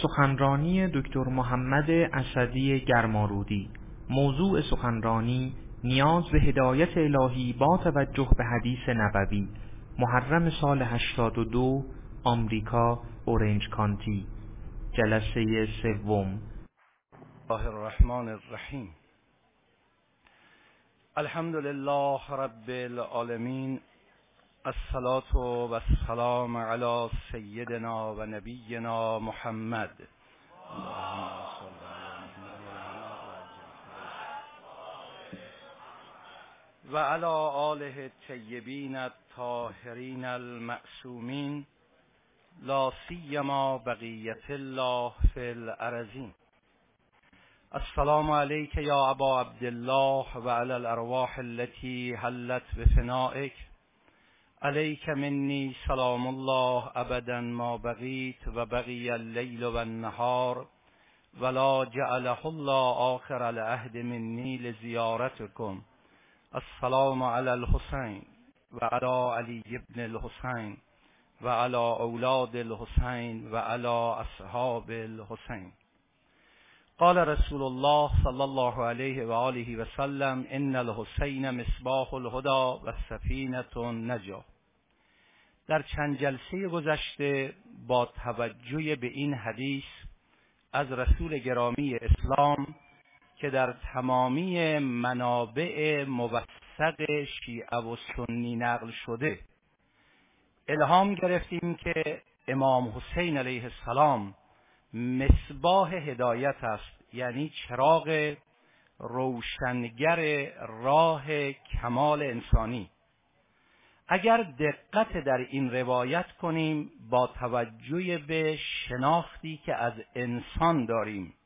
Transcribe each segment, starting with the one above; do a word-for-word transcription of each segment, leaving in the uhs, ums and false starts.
سخنرانی دکتر محمد اسدی گرمارودی. موضوع سخنرانی نیاز به هدایت الهی با توجه به حدیث نبوی. محرم سال هشتاد و دو، آمریکا، اورنج کانتی. جلسه سوم. الله الرحمن الرحیم. الحمد لله رب العالمین، الصلاة و السلام علی سیدنا و نبینا محمد و علی آله الطیبین الطاهرین المعصومین، لا سیما بقیت الله فی الارضین. السلام علیک یا ابا عبدالله و علی الارواح التي حلت بفنائک. علیک منی سلام الله ابدا ما بقیت و بقی اللیل و النهار ولا جعله الله آخر العهد منی لزیارتکم. السلام علی الحسین و علی علی ابن الحسین و علی اولاد الحسین و علی اصحاب الحسین. قال رسول الله صلی الله علیه و آله و سلم: ان الحسین مصباح الهدى و سفینة النجاة. در چند جلسه گذشته با توجه به این حدیث از رسول گرامی اسلام که در تمامی منابع موثق شیعه و سنی نقل شده الهام گرفتیم که امام حسین علیه السلام مصباح هدایت است، یعنی چراغ روشنگر راه کمال انسانی. اگر دقت در این روایت کنیم با توجه به شناختی که از انسان داریم،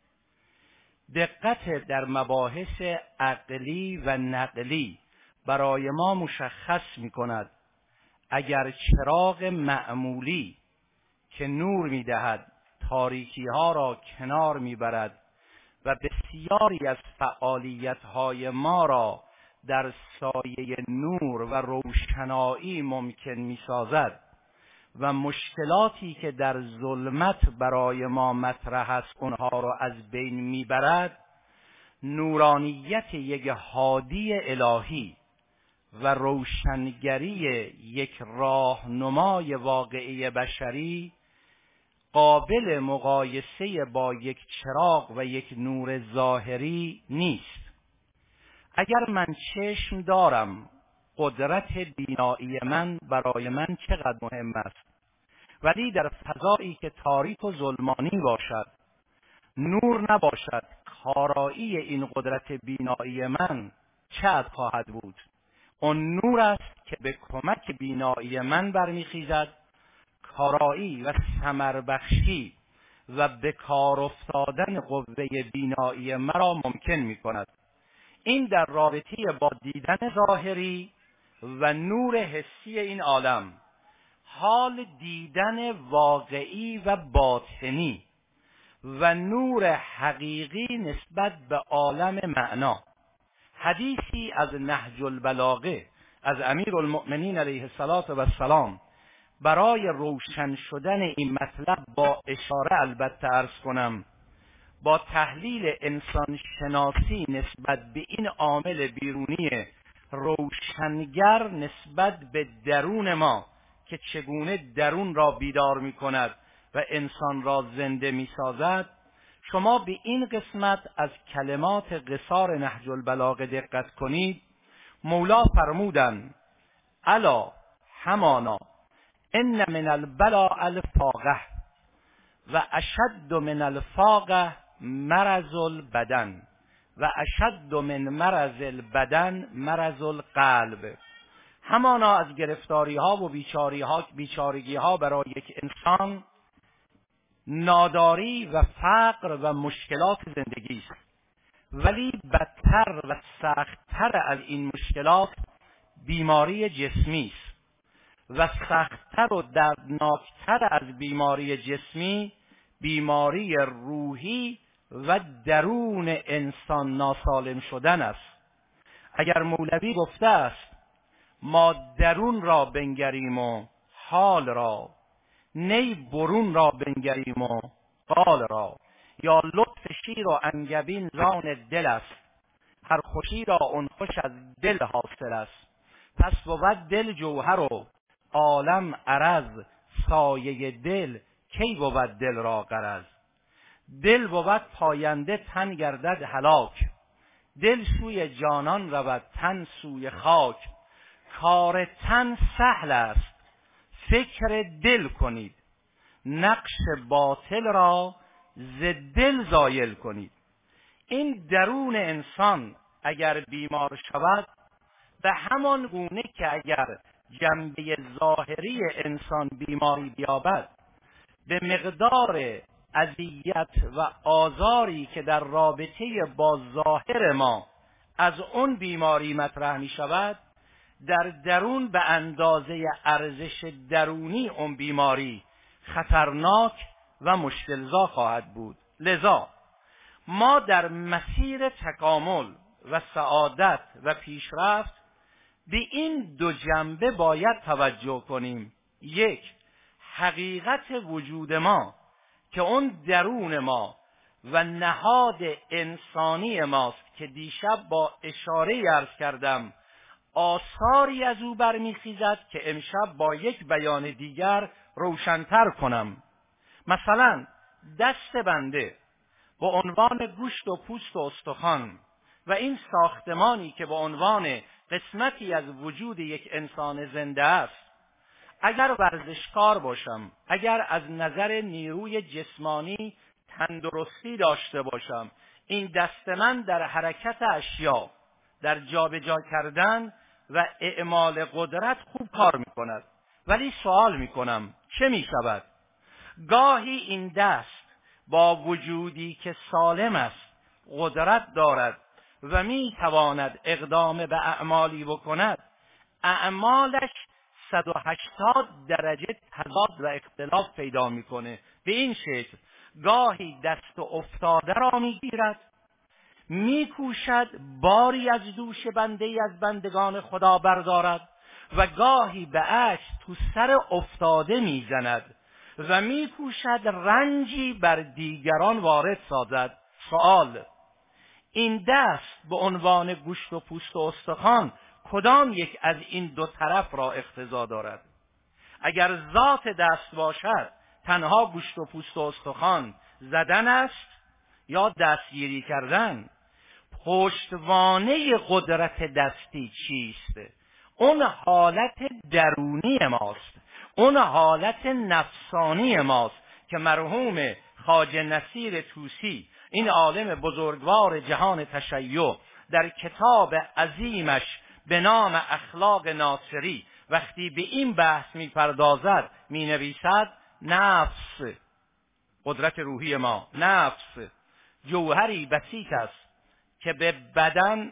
دقت در مباحث عقلی و نقلی برای ما مشخص می کند اگر چراغ معمولی که نور می دهد تاریکی ها را کنار می برد و بسیاری از فعالیت های ما را در سایه نور و روشنایی ممکن می سازد و مشکلاتی که در ظلمت برای ما مطرح است اونها را از بین می برد، نورانیت یک هادی الهی و روشنگری یک راهنمای واقعی بشری قابل مقایسه با یک چراغ و یک نور ظاهری نیست. اگر من چشم دارم، قدرت بینایی من برای من چقدر مهم است، ولی در فضایی که تاریک و ظلمانی باشد، نور نباشد، کارایی این قدرت بینایی من چقدر خواهد بود؟ اون نور است که به کمک بینایی من برمیخیزد، کارایی و ثمر بخشی و به کار افتادن قوه بینایی مرا ممکن می کند. این در رابطه با دیدن ظاهری و نور حسی این عالم. حال دیدن واقعی و باطنی و نور حقیقی نسبت به عالم معنا. حدیثی از نهج البلاغه از امیرالمؤمنین علیه السلام برای روشن شدن این مطلب با اشاره البته عرض کنم، با تحلیل انسان شناسی نسبت به این عامل بیرونی روشنگر نسبت به درون ما که چگونه درون را بیدار می کند و انسان را زنده می سازد، شما به این قسمت از کلمات قصار نهج البلاغه دقت کنید. مولا فرمودند: الا همانا ان من البلاء الفاقه و اشد من الفاقه مرض البدن و اشد من مرض البدن مرض القلب. همانا از گرفتاری ها و بیچاری ها بیچارگی ها برای یک انسان ناداری و فقر و مشکلات زندگی است، ولی بدتر و سختتر از این مشکلات بیماری جسمی است و سختتر و دردناکتر از بیماری جسمی بیماری روحی و درون انسان ناسالم شدن است. اگر مولوی گفته است ما درون را بنگریم و حال را، نی برون را بنگریم و قال را، یا لطف شیر و انگبین زان دل است، هر خوشی را اون خوش از دل حاصل است. پس بود دل جوهر و عالم عرض، سایه دل کی بود دل را غرض. دل بود پاینده تن گردد هلاک، دل سوی جانان رود تن سوی خاک. کار تن سهل است فکر دل کنید، نقش باطل را ز دل زایل کنید. این درون انسان اگر بیمار شود، به همان گونه که اگر جنبه ظاهری انسان بیماری بیابد، به مقدار اذیت و آزاری که در رابطه با ظاهر ما از اون بیماری مطرح می شود، در درون به اندازه ارزش درونی اون بیماری خطرناک و مشکلزا خواهد بود. لذا ما در مسیر تکامل و سعادت و پیشرفت به این دو جنبه باید توجه کنیم. یک، حقیقت وجود ما که اون درون ما و نهاد انسانی ماست که دیشب با اشاره عرض کردم آثاری از او برمیخیزد که امشب با یک بیان دیگر روشن‌تر کنم. مثلا دست بنده با عنوان گوشت و پوست و استخوان و این ساختمانی که با عنوان قسمتی از وجود یک انسان زنده است، اگر ورزشکار باشم، اگر از نظر نیروی جسمانی تندرستی داشته باشم، این دست من در حرکت اشیا، در جابجا کردن و اعمال قدرت خوب کار میکند. ولی سوال میکنم چه میشود؟ گاهی این دست با وجودی که سالم است، قدرت دارد و میتواند اقدام به اعمالی بکند، اعمالش صد و هشتاد درجه تضاد و اختلاف پیدا میکنه. به این شکل گاهی دست افتاده را میگیرد، میکوشد باری از دوش بنده ای از بندگان خدا بردارد و گاهی به عکس تو سر افتاده میزند و میکوشد رنجی بر دیگران وارد سازد. سوال: این دست به عنوان گوشت و پوست و استخوان کدام یک از این دو طرف را اقتضا دارد؟ اگر ذات دست باشد تنها گوشت و پوست و استخوان زدن است یا دستگیری کردن؟ پشتوانه قدرت دستی چیست؟ اون حالت درونی ماست، اون حالت نفسانی ماست که مرحوم خواجه نصیر طوسی، این عالم بزرگوار جهان تشیع، در کتاب عظیمش به نام اخلاق ناصری وقتی به این بحث می پردازد می نویسد: نفس، قدرت روحی ما، نفس جوهری بسیط است که به بدن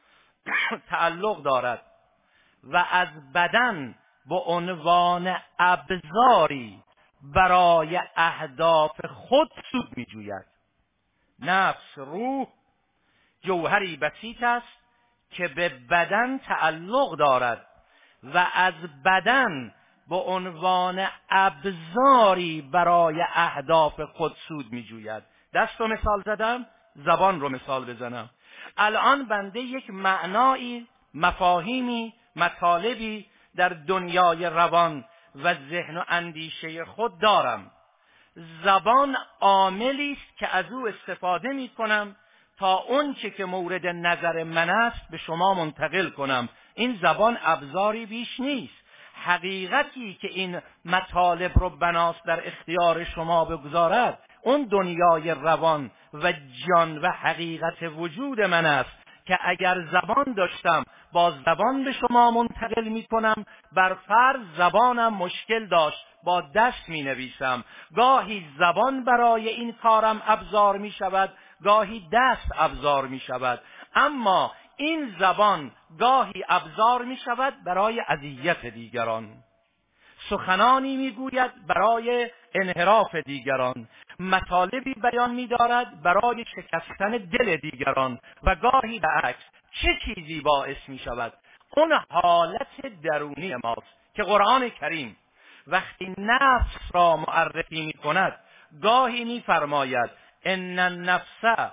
تعلق دارد و از بدن به عنوان ابزاری برای اهداف خود سود می جوید. نفس، روح، جوهری بسیط است که به بدن تعلق دارد و از بدن به عنوان ابزاری برای اهداف خود سود می جوید. دست رو مثال زدم، زبان رو مثال بزنم. الان بنده یک معنایی، مفاهیمی، مطالبی در دنیای روان و ذهن و اندیشه خود دارم. زبان عاملی است که از او استفاده می کنم تا اون چه که مورد نظر من است به شما منتقل کنم. این زبان ابزاری بیش نیست. حقیقتی که این مطالب رو بناست در اختیار شما بگذارد، اون دنیای روان و جان و حقیقت وجود من است که اگر زبان داشتم با زبان به شما منتقل می کنم. بر فرض زبانم مشکل داشت، با دست می نویسم. گاهی زبان برای این کارم ابزار می شود، گاهی دست ابزار می شود. اما این زبان گاهی ابزار می شود برای اذیت دیگران، سخنانی می گوید برای انحراف دیگران، مطالبی بیان می دارد برای شکستن دل دیگران و گاهی به عکس. چه چیزی باعث می شود؟ اون حالت درونی ماست که قرآن کریم وقتی نفس را معرفی می کند گاهی می‌فرماید ان النفس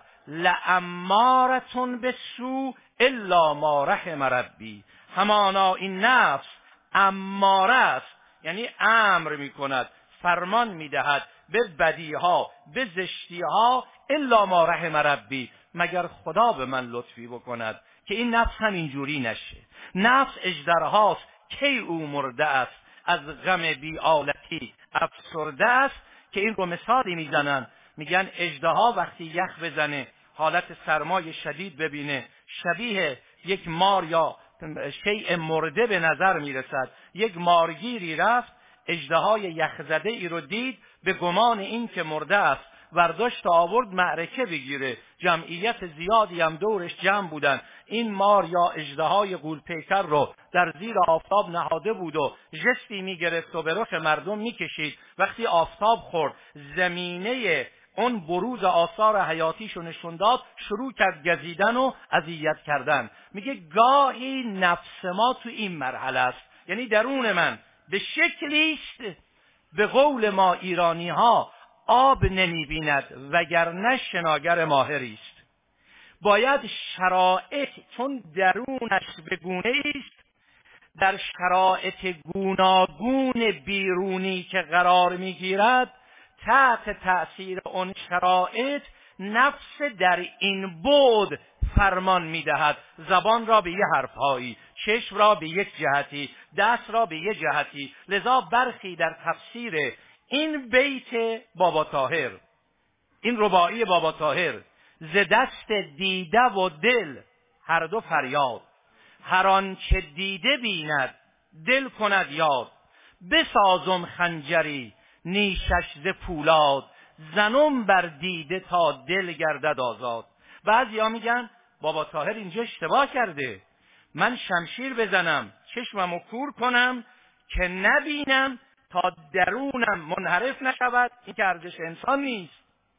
لامارة بالسوء الا ما رحم ربی. همانا این نفس اماره است، یعنی امر می‌کند، فرمان می‌دهد به بدیها، به زشتیها، الا ما رحم ربی، مگر خدا به من لطفی بکند که این نفس هم اینجوری نشه. نفس اژدرهاست، کی او مرده است، از غم بی آلتی افسرده است. که این رو مثالی میزنن، میگن اژدها وقتی یخ بزنه، حالت سرمای شدید ببینه، شبیه یک مار یا شیء مرده به نظر میرسد. یک مارگیری رفت، اژدهای یخزده ای رو دید، به گمان این که مرده است ورداشت آورد معرکه بگیره. جمعیت زیادی هم دورش جمع بودن. این مار یا اژدهای غول‌پیکر رو در زیر آفتاب نهاده بود و ژستی میگرفت و به رخ مردم میکشید. وقتی آفتاب خورد، زمینه اون بروز آثار حیاتیشو نشون داد، شروع کرد گزیدن و اذیت کردن. میگه گاهی نفس ما تو این مرحله است، یعنی درون من به شکلی است به قول ما ایرانی ها آب نمی بیند وگرنه شناگر ماهری است. باید شرایط، چون درونش به گونه است، در شرایط گوناگون بیرونی که قرار می گیرد، تحت تأثیر اون شرایط نفس در این بعد فرمان می دهد. زبان را به یه حرفهایی، چشم را به یک جهتی، دست را به یک جهتی. لذا برخی در تفسیر این بیت بابا طاهر، این رباعی بابا طاهر، ز دست دیده و دل هر دو فریاد، هر آنچه دیده بیند دل کند یاد، بسازم خنجری نیشش ز پولاد، زنم بر دیده تا دل گردد آزاد. بعضیا میگن بابا طاهر اینجا اشتباه کرده، من شمشیر بزنم چشممو کور کنم که نبینم تا درونم منحرف نشود، این که ارزش انسان نیست.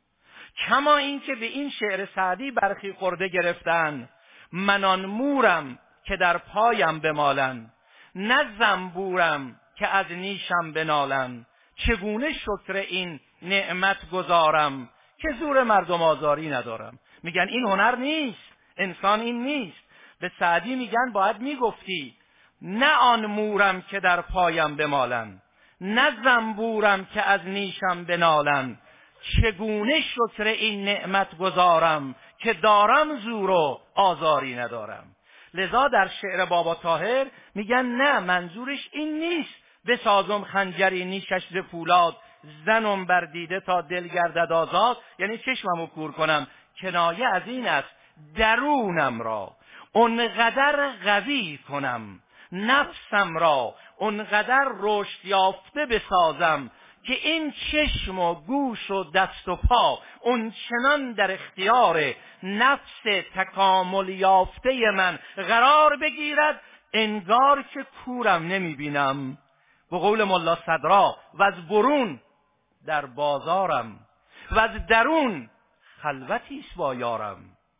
کما این که به این شعر سعدی برخی خورده گرفتن، من آن مورم که در پایم بمالن، نه زنبورم که از نیشم بنالن، چگونه شکر این نعمت گذارم که زور مردم آزاری ندارم. میگن این هنر نیست، انسان این نیست. به سعدی میگن باید میگفتی نه آن مورم که در پایم بمالن، نه زنبورم که از نیشم بنالن، چگونه شکر این نعمت گذارم که دارم زور و آزاری ندارم. لذا در شعر بابا طاهر میگن نه، منظورش این نیست بسازم خنجری نیشش ز پولاد، زنم بر دیده تا دل گردد آزاد، یعنی چشممو کور کنم. کنایه از این است درونم را اونقدر قوی کنم، نفسم را اونقدر رشد یافته بسازم که این چشم و گوش و دست و پا اون چنان در اختیار نفس تکامل یافته من قرار بگیرد انگار که کورم نمی بینم. به قول ملا صدرا و از برون در بازارم و از درون خلوتیست با یارم،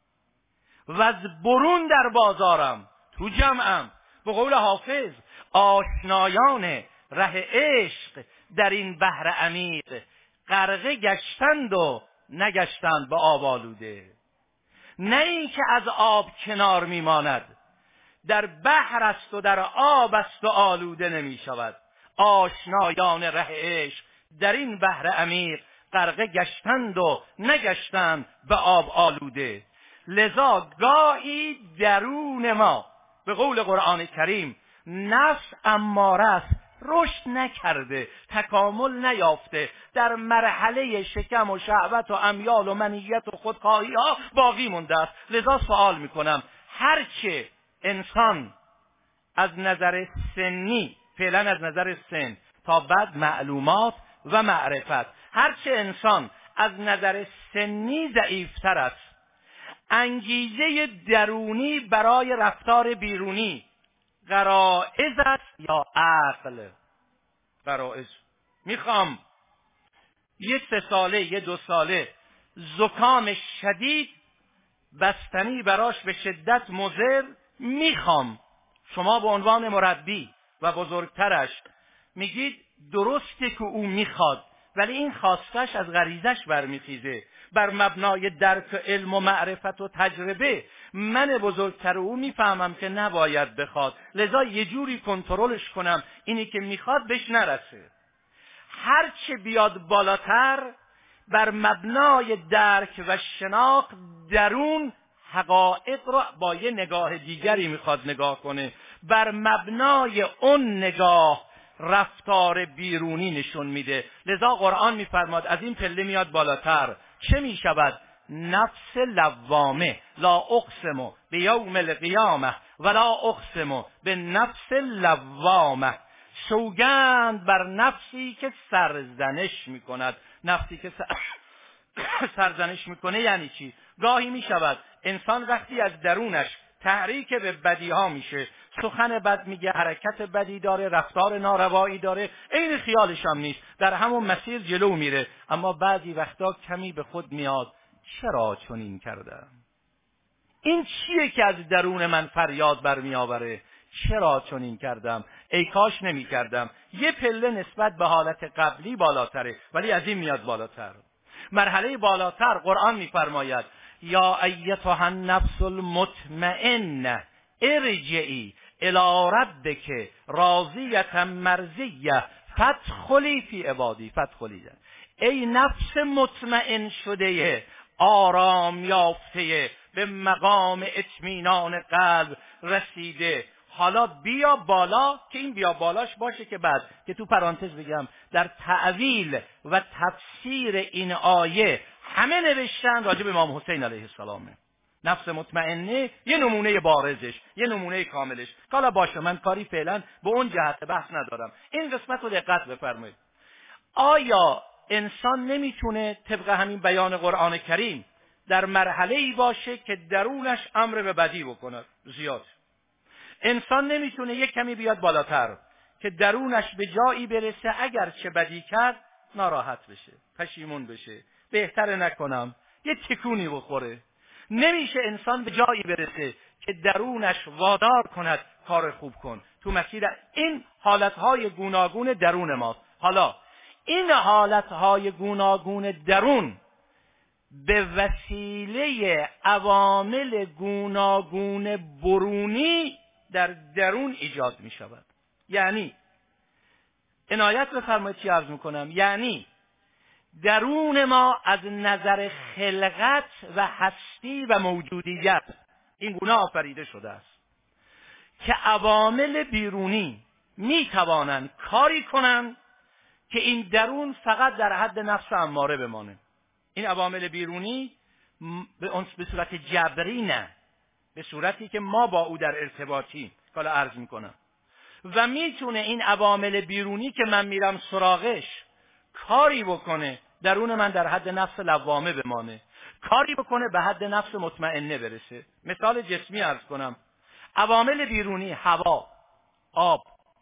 و از برون در بازارم تو جمعم. به قول حافظ آشنایان ره عشق در این بحر عمیق غرقه گشتند و نگشتند به آب آلوده. نه این که از آب کنار میماند، در بحر است و در آب است و آلوده نمی شود. آشنایان ره عشق در این بحر عمیق غرقه گشتند و نگشتند به آب آلوده. لذا گاهی درون ما به قول قرآن کریم نفس اماره است، رشد نکرده، تکامل نیافته، در مرحله شکم و شهوت و امیال و منیت و خودخواهی ها باقی مونده است. لذا سوال میکنم هرچه انسان از نظر سنی، فعلا از نظر سن تا بعد معلومات و معرفت، هرچه انسان از نظر سنی ضعیفتر است، انگیزه درونی برای رفتار بیرونی غرائز است یا عقل؟ غرائز. میخوام یه سه ساله یه دو ساله زکام شدید بستنی براش به شدت مضر، میخوام شما به عنوان مربی و بزرگترش میگید درسته که او میخواد، ولی این خواستش از غریزش برمیخیزه. بر مبنای درک و علم و معرفت و تجربه من بزرگتر او میفهمم که نباید بخواد، لذا یه جوری کنترلش کنم اینی که میخواد بهش نرسه. هر چه بیاد بالاتر بر مبنای درک و شناخت درون حقایق رو با یه نگاه دیگری میخواد نگاه کنه. بر مبنای اون نگاه رفتار بیرونی نشون میده. لذا قرآن میفرماد از این پله میاد بالاتر چه میشود؟ نفس لوامه. لا اقسم بیوم القیامه ولا اقسم به نفس لوامه. سوگند بر نفسی که سرزنش میکند. نفسی که سر... سرزنش میکنه یعنی چی؟ گاهی میشود انسان وقتی از درونش تحریک به بدی ها میشه، سخن بد میگه، حرکت بدی داره، رفتار ناروایی داره، این خیالش هم نیست، در همون مسیر جلو میره، اما بعضی وقتا کمی به خود میاد چرا چنین کردم؟ این چیه که از درون من فریاد برمی آوره؟ چرا چنین کردم؟ ای کاش نمی کردم. یه پله نسبت به حالت قبلی بالاتره، ولی از این میاد بالاتر. مرحله بالاتر قرآن میفرماید یا ایتها النفس المطمئنه ارجعی الی ربک راضیة مرضیه فادخلی فی عبادی. فادخلی، ای نفس مطمئن شده، آرام یافته، به مقام اطمینان قلب رسیده، حالا بیا بالا. که این بیا بالاش باشه که بعد که تو پرانتز بگم در تعویل و تفسیر این آیه همه نوشتن راجع به امام حسین علیه السلامه. نفس مطمئنه یه نمونه بارزش، یه نمونه کاملش. حالا باشه من کاری فعلا به اون جهت بحث ندارم. این قسمت رو دقت بفرمایید. آیا انسان نمیتونه طبق همین بیان قرآن کریم در مرحله ای باشه که درونش امر به بدی بکنه؟ زیاد. انسان نمیتونه یک کمی بیاد بالاتر که درونش به جایی برسه اگر چه بدی کرد ناراحت بشه، پشیمون بشه، بهتره نکنم، یه تکونی بخوره. نمیشه انسان به جایی برسه که درونش وادار کند کار خوب کن. تو مسیر این حالتهای گوناگون درون ماست. حالا این حالتهای گوناگون درون به وسیله عوامل گوناگون برونی در درون ایجاد می شود. یعنی عنایت بفرمایید چی عرض میکنم. یعنی درون ما از نظر خلقت و هستی و موجودیت این گونه آفریده شده است که عوامل بیرونی می توانند کاری کنند که این درون فقط در حد نفس اماره بمانه. این عوامل بیرونی به صورت جبری نه، به صورتی که ما با او در ارتباطیم. حالا عرض میکنم و میتونه این عوامل بیرونی که من میرم سراغش کاری بکنه درون من در حد نفس لوامه بمانه، کاری بکنه به حد نفس مطمئنه برسه. مثال جسمی عرض کنم. عوامل بیرونی هوا، آب،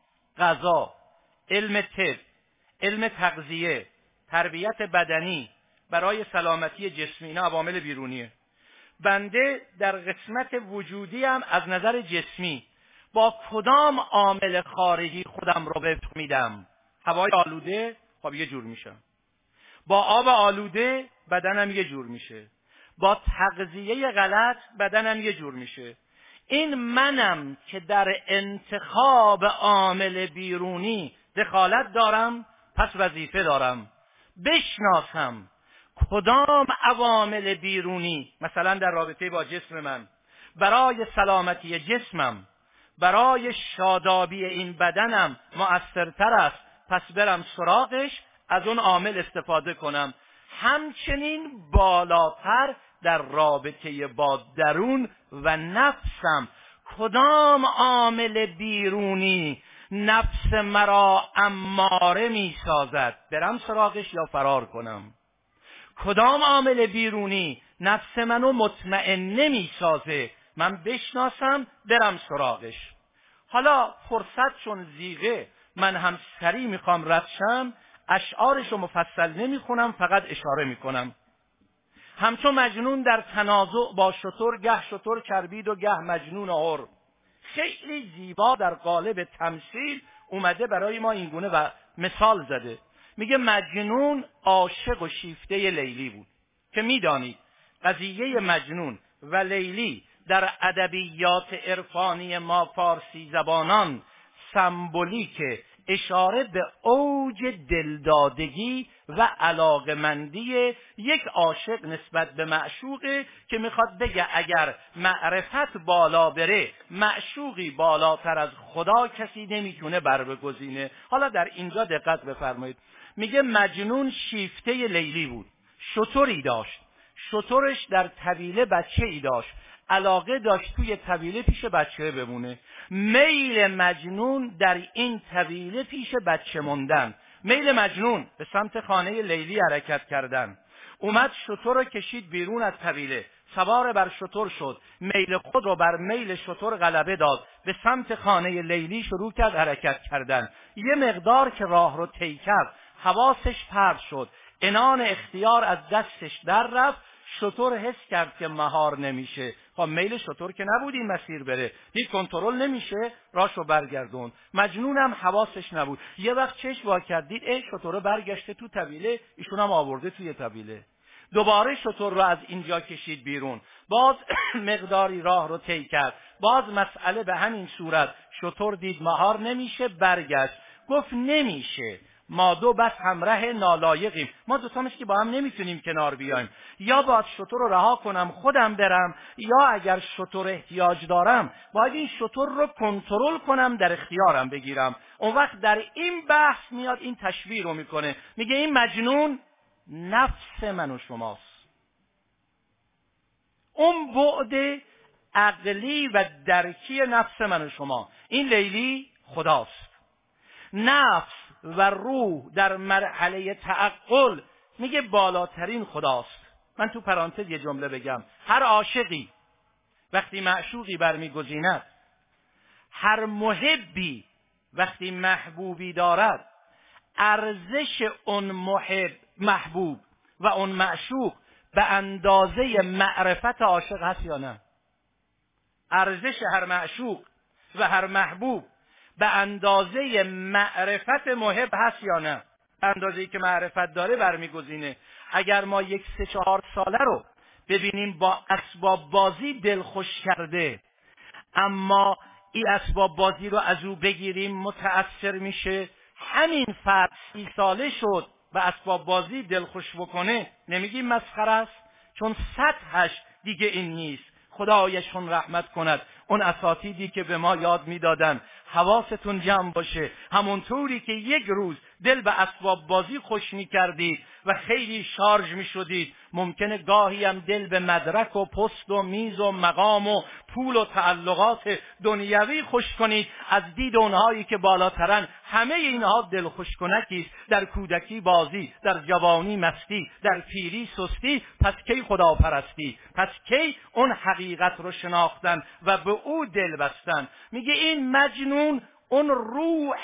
غذا، علم طب، علم تغذیه، تربیت بدنی برای سلامتی جسمی، اینا عوامل بیرونیه. بنده در قسمت وجودی هم از نظر جسمی با کدام عامل خارجی خودم رو وفق میدم؟ هوای آلوده خب یه جور میشم، با آب آلوده بدنم یه جور میشه، با تغذیه غلط بدنم یه جور میشه. این منم که در انتخاب عامل بیرونی دخالت دارم، پس وظیفه دارم بشناسم کدام عوامل بیرونی مثلا در رابطه با جسم من برای سلامتی جسمم، برای شادابی این بدنم مؤثرتر است، پس برم سراغش، از اون عامل استفاده کنم. همچنین بالاتر در رابطه با درون و نفسم کدام عامل بیرونی نفس مرا اماره می سازد، برم سراغش یا فرار کنم؟ کدام عامل بیرونی نفس منو مطمئن نمی سازه، من بشناسم برم سراغش. حالا فرصت چون زیغه من هم سریع میخوام رد شم، اشعارشو مفصل نمیخونم، فقط اشاره میکنم. همچون مجنون در تنازع با شتر، گه شتر چربید و گه مجنون آور. خیلی زیبا در قالب تمثیل اومده برای ما اینگونه و مثال زده میگه مجنون عاشق و شیفته لیلی بود که میدانید قضیه مجنون و لیلی در ادبیات عرفانی ما فارسی زبانان سمبولیک اشاره به اوج دلدادگی و علاقمندی یک عاشق نسبت به معشوقه که میخواد بگه اگر معرفت بالا بره معشوقی بالاتر از خدا کسی نمیتونه بر بگزینه. حالا در اینجا دقت بفرمایید، میگه مجنون شیفته لیلی بود، شتری داشت، شترش در طویله بچه ای داشت، علاقه داشت توی طویله پیش بچه بمونه. میل مجنون در این طویله پیش بچه موندن، میل مجنون به سمت خانه لیلی حرکت کردن. اومد شتر رو کشید بیرون از طویله، سوار بر شتر شد، میل خود رو بر میل شتر غلبه داد، به سمت خانه لیلی شروع کرد حرکت کردن. یه مقدار که راه رو طی کرد حواسش پرت شد، عنان اختیار از دستش در رفت، شتر حس کرد که مهار نمیشه. خب میل شتر که نبود این مسیر بره، دید کنترل نمیشه، راشو برگردون. مجنونم حواسش نبود، یه وقت چشم وا کرد دید ای شتر برگشته تو طویله، ایشون هم آورده توی طویله. دوباره شتر رو از اینجا کشید بیرون، باز مقداری راه رو طی کرد، باز مسئله به همین صورت، شتر دید مهار نمیشه، برگشت، گفت نمیشه، ما دو بس همراه نالایقیم، ما دو تامش که با هم نمیتونیم کنار بیایم، یا باید شتر رو رها کنم خودم برم، یا اگر شتر احتیاج دارم باید این شتر رو کنترل کنم در اختیارم بگیرم. اون وقت در این بحث میاد این تشبیه رو میکنه، میگه این مجنون نفس من و شماست، اون بعد عقلی و درکی نفس من و شما، این لیلی خداست. نفس و روح در مرحله تعقل میگه بالاترین خداست. من تو پرانتز یه جمله بگم، هر عاشقی وقتی معشوقی برمیگزیند، هر محبی وقتی محبوبی دارد، ارزش اون محب محبوب و اون معشوق به اندازه معرفت عاشق هست یا نه؟ ارزش هر معشوق و هر محبوب به اندازه معرفت محب هست یا نه؟ به اندازه‌ای که معرفت داره برمیگزینه. اگر ما یک سه چهار ساله رو ببینیم با اسباب بازی دلخوش کرده، اما این اسباب بازی رو از او بگیریم متأثر میشه، همین فرد سی ساله شد به اسباب بازی دلخوش بکنه، نمیگیم مسخره است؟ چون سطحش دیگه این نیست. خدایشون رحمت کند اون اساتیدی که به ما یاد میدادن حواستون جمع باشه، همونطوری که یک روز دل به اسباب بازی خوش میکردید و خیلی شارژ میشدید، ممکنه گاهی هم دل به مدرک و پست و میز و مقام و پول و تعلقات دنیوی خوش کنید. از دید اونهایی که بالاترن همه اینها دل خوش کنکیست. در کودکی بازی، در جوانی مستی، در پیری سستی، پس کی خدا پرستی؟ پس کی اون حقیقت رو شناختن و به او دل بستن؟ میگه این مجنون اون روح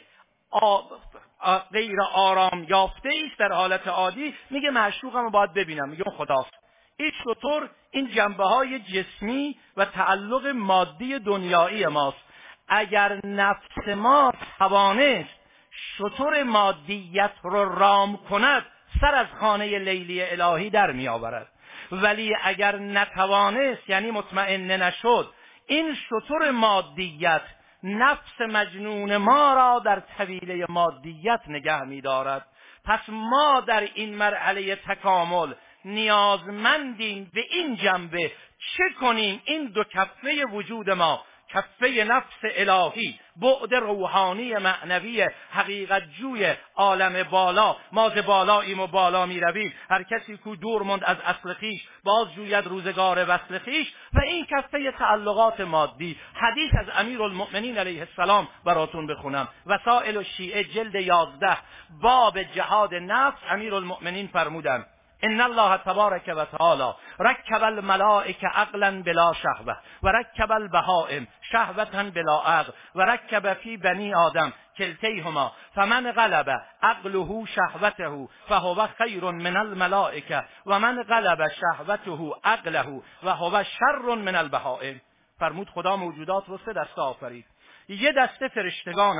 غیر آرام یافته ایست در حالت عادی، میگه معشوقم رو باید ببینم، میگه اون خداست. این شتر این جنبه های جسمی و تعلق مادی دنیایی ماست. اگر نفس ما توانست شتر مادیت رو رام کند، سر از خانه لیلی الهی در می آورد. ولی اگر نتوانست، یعنی مطمئن نشد، این شتر مادیت نفس مجنون ما را در طویله مادیت نگه می دارد. پس ما در این مرحله تکامل نیازمندیم به این جنبه، چه کنیم این دو کفه وجود ما، کفه نفس الهی، بعد روحانی معنوی حقیقت جوی عالم بالا، ما ز بالاییم و بالا می رویم، هر کسی کو دور ماند از اصل خویش باز جوید روزگار وصل خویش، و این کفه تعلقات مادی. حدیث از امیرالمؤمنین علیه السلام براتون بخونم، وسائل الشیعه جلد یازده، باب جهاد نفس. امیرالمؤمنین فرمودند ان الله تبارک و تعالی رکب الملائکه عقلا بلا شهوه و رکب البهائم شهوة بلا عقل و رکب فی بنی آدم کلتیهما فمن غلب عقله شهوته فهو خیر من الملائکه و من غلب شهوته عقله و هو شر من البهائم. فرمود خدا موجودات رو سه دسته آفرید. یه دسته فرشتگانن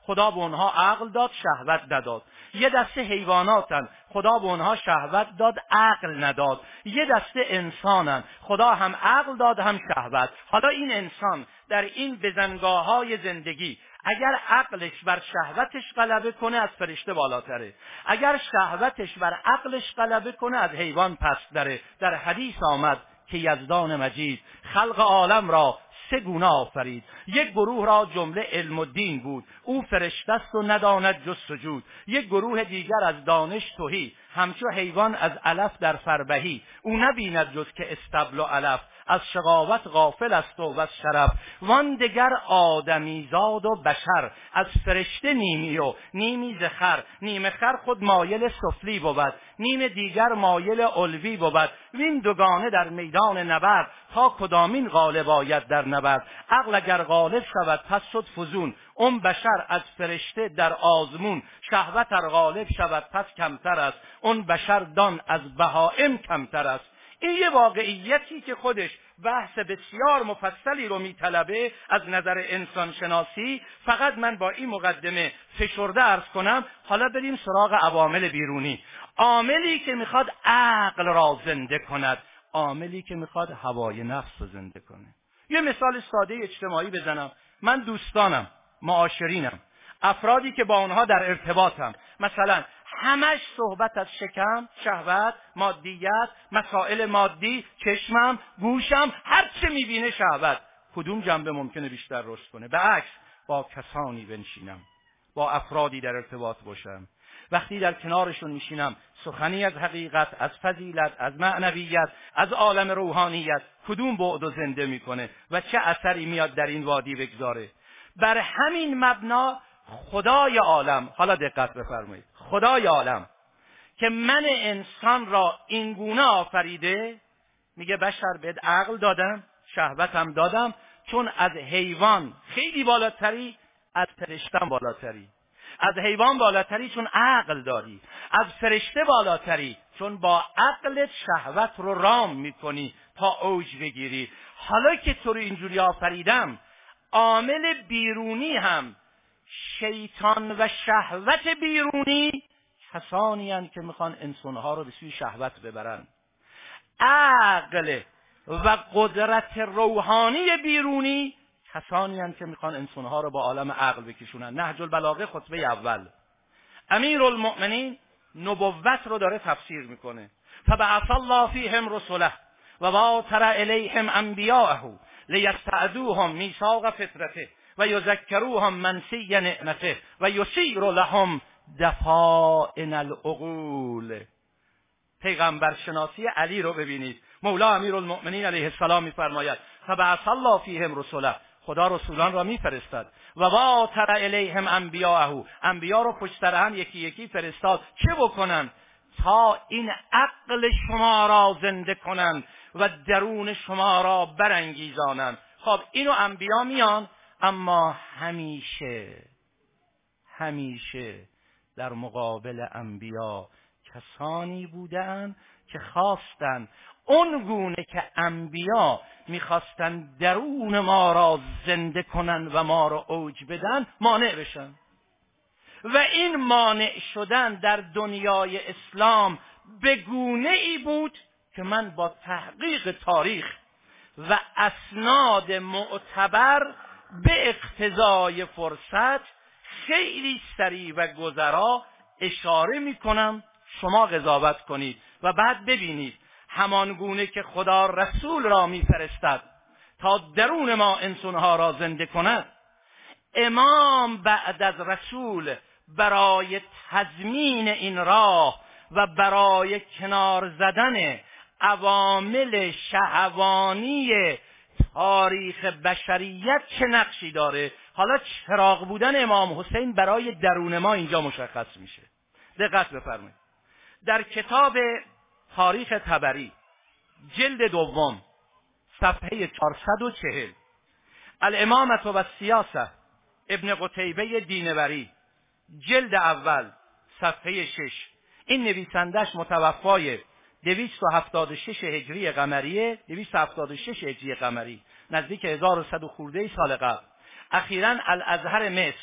خدا به اونها عقل داد، شهوت نداد. یه دسته حیواناتن، خدا به اونها شهوت داد، عقل نداد. یه دسته انسانن، خدا هم عقل داد هم شهوت. حالا این انسان در این بزنگاه‌های زندگی اگر عقلش بر شهوتش غلبه کنه از فرشته بالاتره، اگر شهوتش بر عقلش غلبه کنه از حیوان پست‌تره. در حدیث آمد که یزدان مجید خلق عالم را سه گونه آفرید. یک گروه را جمله علم و دین بود، او فرشته است و نداند جز سجود. یک گروه دیگر از دانش تهی، همچو حیوان از علف در فربهی. او نبیند جز که استبل و علف، از شقاوت غافل است و از شرف. وان دگر آدمی زاد و بشر، از فرشته نیمی و نیمی زخر. نیم خر خود مایل سفلی بود، نیم دیگر مایل علوی بود. وین دوگانه در میدان نبرد، تا کدامین غالب آید در نبرد. عقل اگر غالب شود پس شد فزون، اون بشر از فرشته در آزمون. شهوت ار غالب شود پس کمتر است، اون بشر دان از بهائم کمتر است. این یه واقعیتی که خودش بحث بسیار مفصلی رو میطلبه از نظر انسان شناسی. فقط من با این مقدمه فشرده عرض کنم. حالا بریم سراغ عوامل بیرونی. عاملی که میخواد عقل را زنده کند، عاملی که میخواد هوای نفس رو زنده کنه. یه مثال ساده اجتماعی بزنم. من دوستانم، معاشرینم، افرادی که با اونها در ارتباطم، مثلا همش صحبت از شکم، شهوت، مادیت، مسائل مادی، چشمم، گوشم، هر چه میبینه شهوت. کدوم جنبه ممکنه بیشتر رشد کنه؟ به عکس، با کسانی بنشینم، با افرادی در ارتباط باشم، وقتی در کنارشون میشینم سخنی از حقیقت، از فضیلت، از معنویت، از عالم روحانیت، کدوم بعد زنده میکنه و چه اثری میاد در این وادی بگذاره. بر همین مبنا خدای عالم، حالا دقت بفرمایید، خدای عالم که من انسان را اینگونه آفریده، میگه بشر بهت عقل دادم، شهوتم دادم، چون از حیوان خیلی بالاتری، از فرشتم بالاتری. از حیوان بالاتری چون عقل داری، از فرشته بالاتری چون با عقلت شهوت رو رام میکنی تا اوج بگیری. حالا که تو رو اینجوری آفریدم، عامل بیرونی هم، شیطان و شهوت بیرونی، کسانی هستند که میخوان انسانها رو به سوی شهوت ببرن. عقل و قدرت روحانی بیرونی، کسانی هستند که میخوان انسانها رو با عالم عقل بکشونن. نهج البلاغه خطبه اول، امیرالمؤمنین نبوت رو داره تفسیر میکنه. فبعث الله فیهم رسله و باتر الیهم انبیاءه لیستعذوهم میثاق فطرته و یذکروهم منسی نعمته و یسیر لهم دفائن العقول. پیغمبر شناسی علی رو ببینید. مولا امیرالمؤمنین علیه السلام میفرماید فبعث الله فیهم رسله، خدا رسولان را میفرستد، و باتر الیهم انبیاءه، انبیا رو پشت سر هم یکی یکی فرستاد. چه بکنن؟ تا این عقل شما را زنده کنن و درون شما را برانگیزانن. خب اینو انبیا میان، اما همیشه همیشه در مقابل انبیا کسانی بودن که خواستن اون گونه که انبیا میخواستن درون ما را زنده کنن و ما را اوج بدن، مانع بشن. و این مانع شدن در دنیای اسلام به گونه ای بود که من با تحقیق تاریخ و اسناد معتبر به اقتضای فرصت خیلی سریع و گذرا اشاره میکنم، شما قضاوت کنید و بعد ببینید همان گونه که خدا رسول را میفرستد تا درون ما انسانها را زنده کند، امام بعد از رسول برای تضمین این راه و برای کنار زدن عوامل شهوانی تاریخ بشریت چه نقشی داره. حالا چراغ بودن امام حسین برای درون ما اینجا مشخص میشه. دقت بفرمایید. در کتاب تاریخ طبری جلد دوم صفحه چهارصد و چهل، الامامة و السیاسه ابن قتیبه دینوری جلد اول صفحه شش، این نویسندش متوفای دویست و هفتاد و شش هجری قمریه، دویست و هفتاد و شش هجری قمری، نزدیک هزار و صد خورده سال قبل. اخیراً الازهر مصر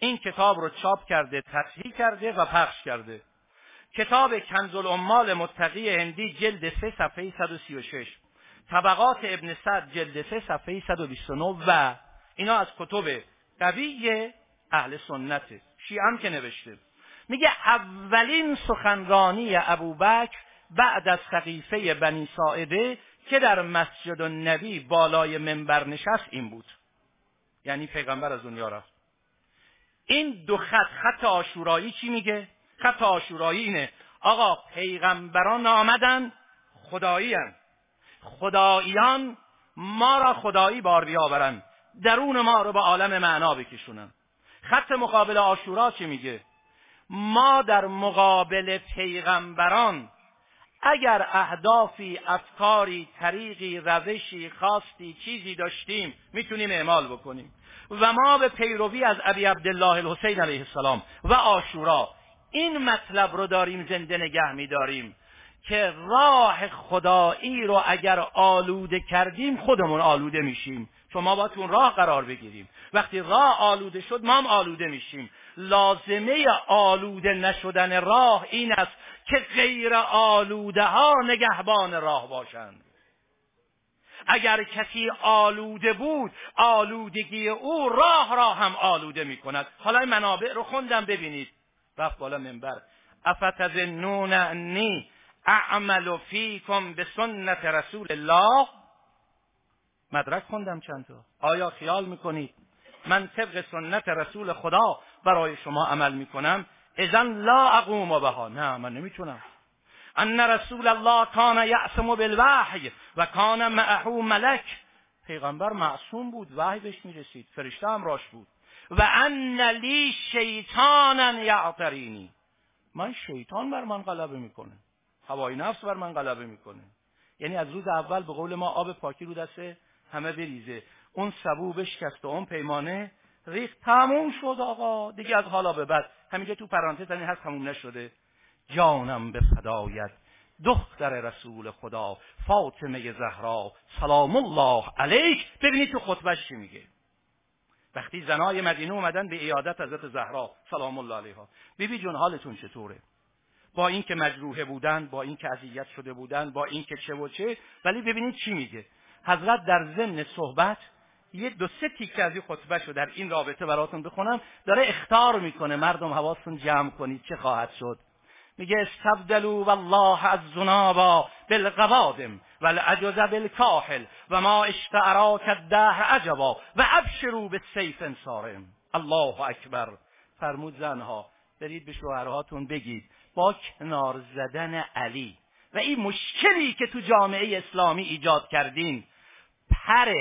این کتاب رو چاپ کرده، تصحیح کرده و پخش کرده. کتاب کنز العمال متقی هندی جلد سه صفحه صد و سی و شش، طبقات ابن سعد جلد سه صفحه صد و بیست و نه و اینا از کتب قوی اهل سنت. شیعه هم که نوشته. میگه اولین سخنرانی ابوبکر بعد از سقیفه بنی ساعده که در مسجد النبی بالای منبر نشست این بود. یعنی پیغمبر از دنیا رفت. این دو خط، خط عاشورایی چی میگه؟ خط عاشورایی اینه آقا پیغمبران آمدن خدایی هن. خداییان ما را خدایی بار بیاورن، درون ما رو به عالم معنا بکشونن. خط مقابل عاشورا چی میگه؟ ما در مقابل پیغمبران اگر اهدافی، افکاری، طریقی، روشی، خواستی، چیزی داشتیم میتونیم اعمال بکنیم و ما به پیروی از ابی عبدالله الحسین علیه السلام و عاشورا این مطلب رو داریم زنده نگه میداریم که راه خدایی رو اگر آلوده کردیم خودمون آلوده میشیم، چون ما باید اون راه قرار بگیریم. وقتی راه آلوده شد ما هم آلوده میشیم. لازمه آلوده نشدن راه این است که غیر آلوده ها نگهبان راه باشند. اگر کسی آلوده بود آلودگی او راه را هم آلوده میکند. حالا این منابع رو خوندم ببینید. رفت بالا منبر افتظنون انی اعمل فیکم بسنت رسول الله. مدرک خوندم چند تا. آیا خیال میکنید من طبق سنت رسول خدا برای شما عمل میکنم؟ اذن لا اقوم بها. نه من نمیتونم. ان رسول الله کان یعصم بالوحی و کان معه ملک. پیغمبر معصوم بود، وحی بهش میرسید، فرشته هم راش بود. و ان لی شیطانا یعترینی. من شیطان بر من غلبه میکنه، هوای نفس بر من غلبه میکنه. یعنی از روز اول به قول ما آب پاکی رو دست همه بریزه. اون سبو بشکست و اون پیمانه ریخت، تموم شد آقا دیگه. از حالا به بعد همینجا تو پرانتز این هست تموم نشده. جانم به فدایت دختر رسول خدا فاطمه زهرا سلام الله علیک. ببینید تو خطبهش چی میگه. وقتی زنای مدینه اومدن به عیادت حضرت زهرا سلام الله علیها، بیبی جون حالتون چطوره؟ با این که مجروحه بودن، با این که اذیت شده بودن، با این که چه و چه، ولی ببینید چی میگه. حضرت در ضمن صحبت یه دو سه تیکه از این خطبه شو در این رابطه براتون بخونم، داره اخطار میکنه مردم حواستون جمع کنید چه خواهد شد. میگه استبدلوا والله الذنابا بالقوادم والعجز بالکاحل و ما اشتعراک الدهر عجبا و ابشروا بالسیف انصارم. الله اکبر. فرمود زنها برید به شوهرهاتون بگید با کنار زدن علی و این مشکلی که تو جامعه اسلامی ایجاد کردین، پر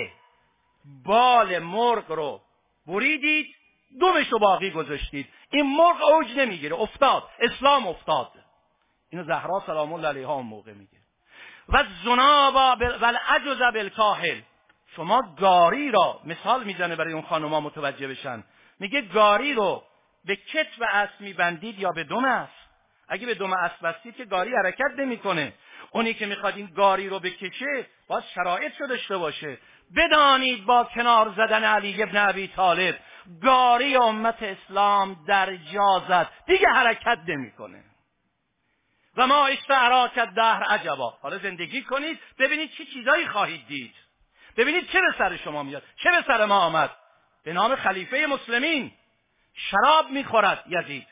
بال مرغ رو بریدید، دومشو باقی گذاشتید. این مرغ اوج نمیگیره، افتاد، اسلام افتاد. اینو زهرا سلام الله علیها اون موقع میگه. و زنابا و العجز بالکاحل. شما گاری را مثال میزنه برای اون خانوما متوجه بشن. میگه گاری رو به کتف اسب میبندید یا به دم اسب؟ اگه به دم اسب بستید که گاری حرکت نمیکنه. اونی که میخواد این گاری رو بکشه باید شرایط داشته باشه. بدانید با کنار زدن علی ابن ابی طالب گاری امت اسلام در جا زد، دیگه حرکت نمیکنه. و ما اشتعراک الدهر عجبا. حالا زندگی کنید ببینید چه چیزایی خواهید دید. ببینید چه به سر شما میاد، چه به سر ما آمد. به نام خلیفه مسلمین شراب میخورد یزید،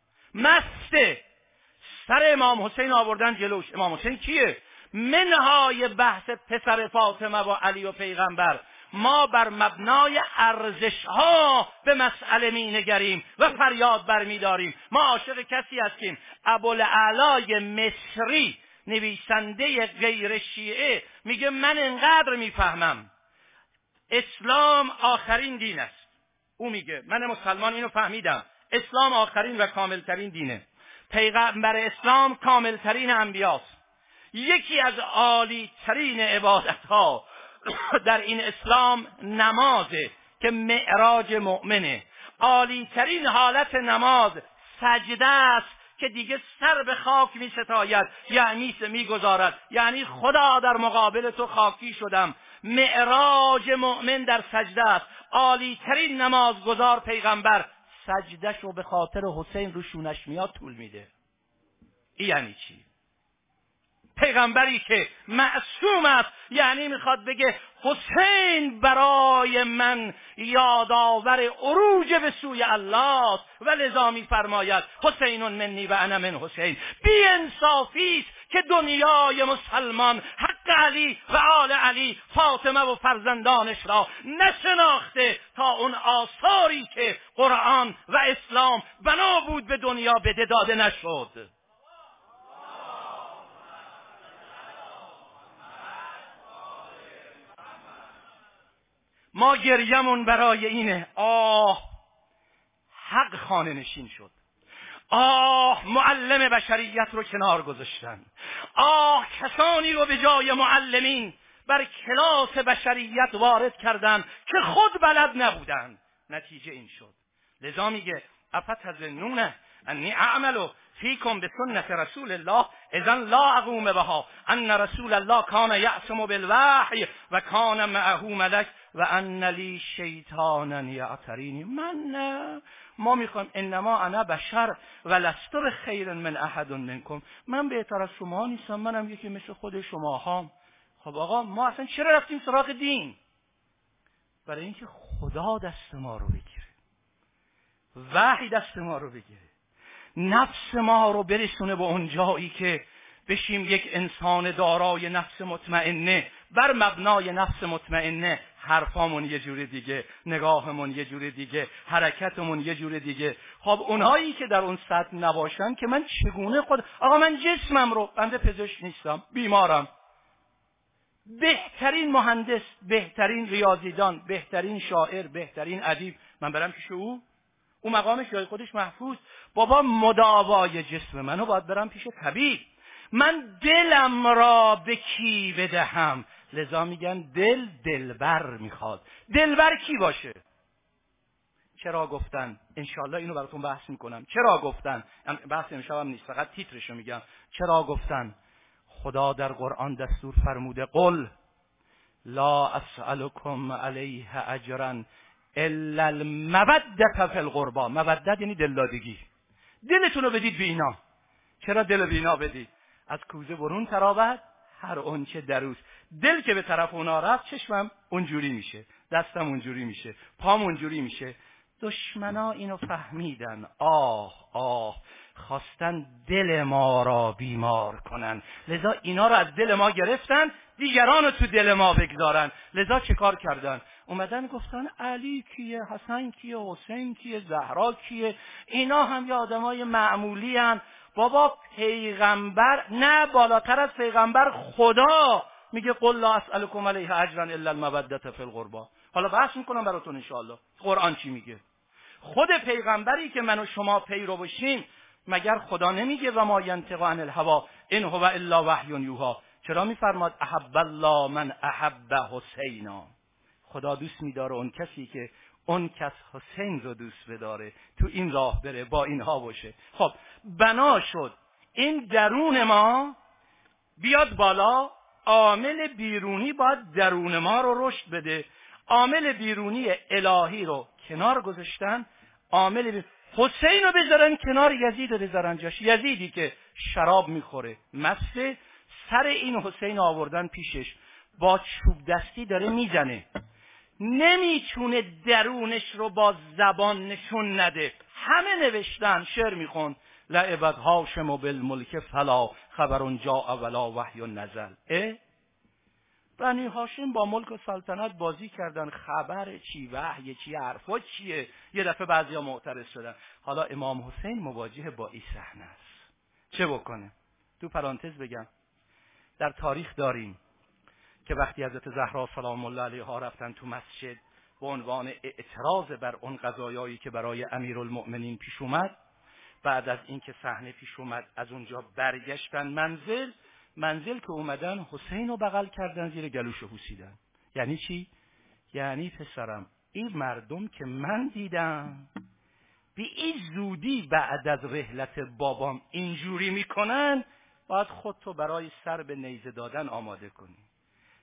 مسته، سر امام حسین آوردن جلوش. امام حسین کیه؟ منهای بحث پسر فاطمه و علی و پیغمبر. ما بر مبنای ارزش ها به مسئله می نگریم و فریاد برمی داریم. ما عاشق کسی هستیم. ابوالعلای مصری نویسنده غیر شیعه میگه من انقدر میفهمم اسلام آخرین دین است. او میگه من مسلمان اینو فهمیدم، اسلام آخرین و کاملترین دینه. پیغمبر اسلام کاملترین انبیاست. یکی از عالی ترین عبادت ها در این اسلام نمازه که معراج مؤمنه. عالی ترین حالت نماز سجده است که دیگه سر به خاک می ستاید، یعنی می گذارد، یعنی خدا در مقابل تو خاکی شدم. معراج مؤمن در سجده است. عالی ترین نماز گذار پیغمبر سجدش رو به خاطر حسین رو شونش میاد طول میده. این یعنی چی؟ پیغمبری که معصوم است یعنی میخواد بگه حسین برای من یادآور عروج به سوی الله و لذا میفرماید حسین منی و انا من حسین. بی انصافی است که دنیای مسلمان حق علی و آل علی، فاطمه و فرزندانش را نشناخته تا اون آثاری که قرآن و اسلام بنا بود به دنیا بده داده نشد. ما گریمون برای اینه آه حق خانه نشین شد، آه معلم بشریت رو کنار گذاشتن، آه کسانی رو به جای معلمین بر کلاس بشریت وارد کردن که خود بلد نبودن. نتیجه این شد. لذا میگه افتظنون انی اعمل فیکم بسنت رسول الله اذا لا اقوم بها ان رسول الله کان یعصم بالوحی و کان معه ملک و ان لی شیطانا یعترینی. من نه، ما میخوایم انما انا بشر و لست بخیر من احد منکم، من بهتر از شما نیستم، منم یکی مثل خود شما هام. خب آقا ما اصلا چرا رفتیم سراغ دین؟ برای اینکه خدا دست ما رو بگیره، وحی دست ما رو بگیره، نفس ما رو برسونه به اون جایی که بشیم یک انسان دارای نفس مطمئنه. بر مبنای نفس مطمئنه حرفامون یه جور دیگه، نگاهمون یه جور دیگه، حرکتمون یه جور دیگه. خب اونهایی که در اون سطح نباشن که من چگونه خود آقا من جسمم رو، بنده پزشک نیستم، بیمارم، بهترین مهندس، بهترین ریاضیدان، بهترین شاعر، بهترین ادیب، من برم پیش او؟ او مقامش جای خودش محفوظ. بابا مداوای جسم منو باید برم پیش طبیب. من دلم را به کی بدهم؟ لذا میگن دل دلبر میخواد. دلبر کی باشه؟ چرا گفتن؟ انشالله اینو براتون بحث میکنم. چرا گفتن؟ بحث امشبم نیست، فقط تیترشو میگم. چرا گفتن؟ خدا در قرآن دستور فرموده قل لا اسألكم علیه اجرا الا المودة فی القربى. مودت یعنی دلدادگی. دلتون رو بدید به اینا. چرا دل به اینا بدید؟ از کوزه برون ترابد هر اونچه دروست. دل که به طرف اونا رفت چشمم اونجوری میشه، دستم اونجوری میشه، پام اونجوری میشه. دشمنا اینو فهمیدن، آه آه خواستن دل ما را بیمار کنن، لذا اینا رو از دل ما گرفتن دیگران رو تو دل ما بگذارن. لذا چه کار کردن؟ اومدن گفتن علی کیه، حسن کیه، حسین کیه، زهرا کیه؟ اینا هم یه آدمای معمولی هن. بابا پیغمبر نه، بالاتر از پیغمبر خدا میگه قل لا اسألكم علیه اجرا الا المودة فی القربى. حالا بحث میکنم براتون انشاءالله قرآن چی میگه. خود پیغمبری که من و شما پیرو بشیم مگر خدا نمیگه و ما ینطق عن الهوی ان هو الا وحی یوحی؟ چرا میفرماد احب الله من احب حسینا؟ خدا دوست میداره اون کسی که اون کس حسین رو دوست بداره، تو این راه بره، با اینها باشه. خب بنا شد این درون ما بیاد بالا، عامل بیرونی باید درون ما رو رشد بده. عامل بیرونی الهی رو کنار گذاشتن، عامل بی... حسین رو بذارن کنار، یزید رو بذارن جاش. یزیدی که شراب میخوره، مسته، سر این حسین آوردن پیشش، با چوب دستی داره میزنه، نمیتونه درونش رو با زبان نشون نده. همه نوشتن، شعر میخوند لعبت هاشم بالملک فلا خبر جاء ولا وحی نزل. اه بنی هاشم با ملک و سلطنت بازی کردن، خبر چی، وحی چی، حرفا چیه؟ یه دفعه بعضیا معترض شدن. حالا امام حسین مواجه با این صحنه است، چه بکنه؟ تو پرانتز بگم در تاریخ داریم که وقتی حضرت زهرا سلام الله علیها رفتن تو مسجد به عنوان اعتراض بر اون قضایایی که برای امیرالمؤمنین پیش اومد، بعد از اینکه صحنه پیش اومد از اونجا برگشتن منزل، منزل که اومدن حسین رو بغل کردن، زیر گلوش بوسیدن. یعنی چی؟ یعنی پسرم این مردم که من دیدم به این زودی بعد از رحلت بابام اینجوری میکنن، باید خودتو برای سر به نیزه دادن آماده کنی.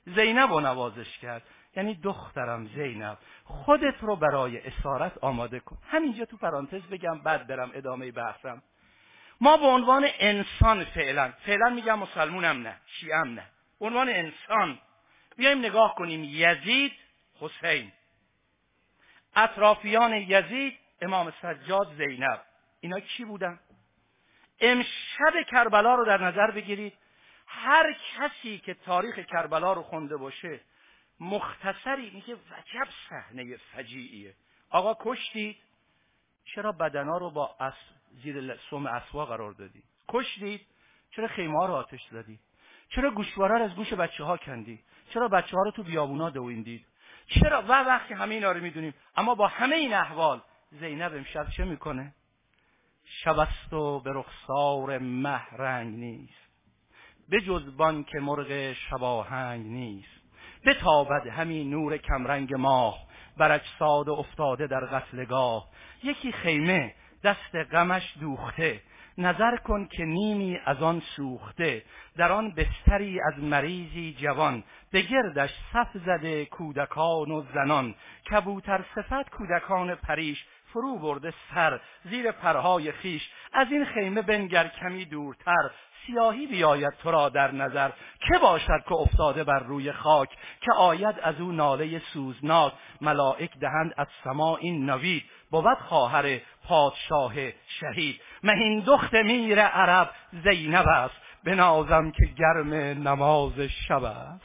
زینب رو نوازش کرد، یعنی دخترم زینب خودت رو برای اسارت آماده کن. همینجا تو پرانتز بگم بعد برم ادامه بحثم. ما به عنوان انسان فعلا فعلا میگم مسلمونم نه، شیعم نه، به عنوان انسان بیایم نگاه کنیم. یزید، حسین، اطرافیان یزید، امام سجاد، زینب، اینا کی بودن؟ امشب کربلا رو در نظر بگیرید. هر کسی که تاریخ کربلا رو خونده باشه مختصری میگه عجب صحنه فجیعیه. آقا کشتید، چرا بدنا رو با اس زیر سم اسوا قرار دادی؟ کشتید، چرا خیمه ها رو آتش زدی؟ چرا گوشواره رو از گوش بچه ها کندی؟ چرا بچه ها رو تو بیابونا دویندید؟ چرا؟ و وقتی همه اینا رو میدونیم، اما با همه این احوال زینب امشب چه میکنه؟ شب است و به رخسار مه رنگ نیست، به جز بان که مرغ شباهنگ نیست. بتابد همین نور کمرنگ ماه، بر اجساد افتاده در قتلگاه. یکی خیمه دست غمش دوخته، نظر کن که نیمی از آن سوخته. در آن بستری از مریضی جوان، به گردش صف زده کودکان و زنان. کبوتر صفت کودکان پریش، فرو برده سر زیر پرهای خیش. از این خیمه بنگر کمی دورتر، سیاهی بیاید تو را در نظر. که باشد که افتاده بر روی خاک، که آید از او ناله سوزناک. ملائک دهند از سما این نوید، بود خواهر پادشاه شهید. مهین دخت میر عرب زینب است، بنازم که گرم نماز شب است.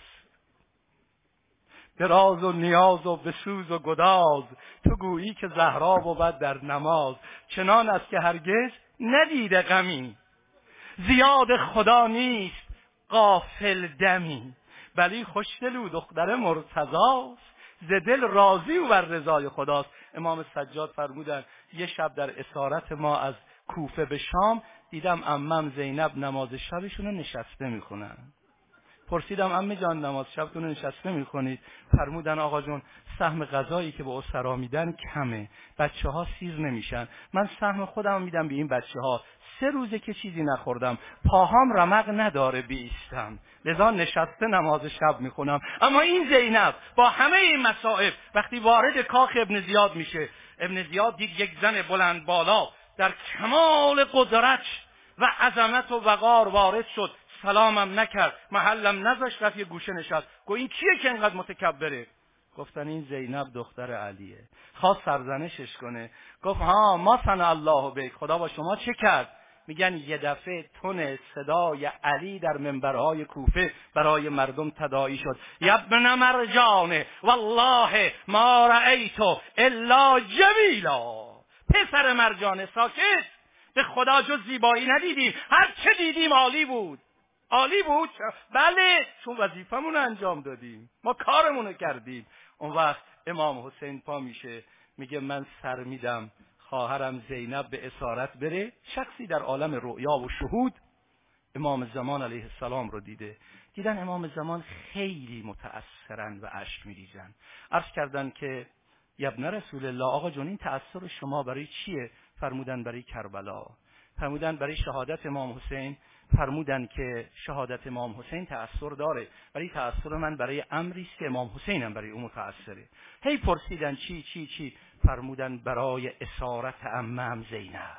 به راز و نیاز و به سوز و گداز، تو گویی که زهرا بود در نماز. چنان است که هرگز ندیده غمی، زیاد خدا نیست غافل دمی. بلی خوشدل دختر مرتضاست، ز دل راضی و بر رضای خداست. امام سجاد فرمودن یه شب در اسارت ما از کوفه به شام دیدم عمم زینب نماز شبشون رو نشسته میخونن. پرسیدم عمه جان نماز شبتون نشسته میخونید؟ فرمودن آقا جون سهم غذایی که به اسرا میدن کمه، بچه ها سیر نمیشن، من سهم خودم میدم به این بچه ها. سه روزه که چیزی نخوردم، پاهام رمق نداره بیستم، لذا نشسته نماز شب میخونم. اما این زینب با همه این مصائب وقتی وارد کاخ ابن زیاد میشه، ابن زیاد دید یک زن بلند بالا در کمال قدرت و عظمت و وقار وارد شد، سلامم نکرد، محلم نذاشت، رفت یه گوشه نشست. گفت این کیه که اینقدر متکبره؟ گفتن این زینب دختر علیه. خواست سرزنشش کنه، گفت ها ما صنع الله بک، خدا با شما چه کرد؟ میگن یه دفعه تون صدای علی در منبرهای کوفه برای مردم تداعی شد. یبن مرجان والله ما رأیتو الا جمیلا. پسر مرجان ساکت، به خدا جز زیبایی ندیدیم، هر چه دیدیم عالی بود. عالی بود؟ بله، چون وظیفمون انجام دادیم، ما کارمونو کردیم. اون وقت امام حسین پا میشه میگه من سر میدم خواهرم زینب به اسارت بره. شخصی در عالم رؤیا و شهود امام زمان علیه السلام رو دیده، دیدن امام زمان خیلی متأثرن و اشک میریزن. عرض کردن که ابن رسول الله آقا جون این تأثیر شما برای چیه؟ فرمودن برای کربلا. فرمودن برای شهادت امام حسین. فرمودن که شهادت امام حسین تأثیر داره، ولی تأثیر من برای امری است که امام حسینم برای اون متأثره. هی پرسیدن چی چی چی؟ فرمودن برای اسارت عمم زینب،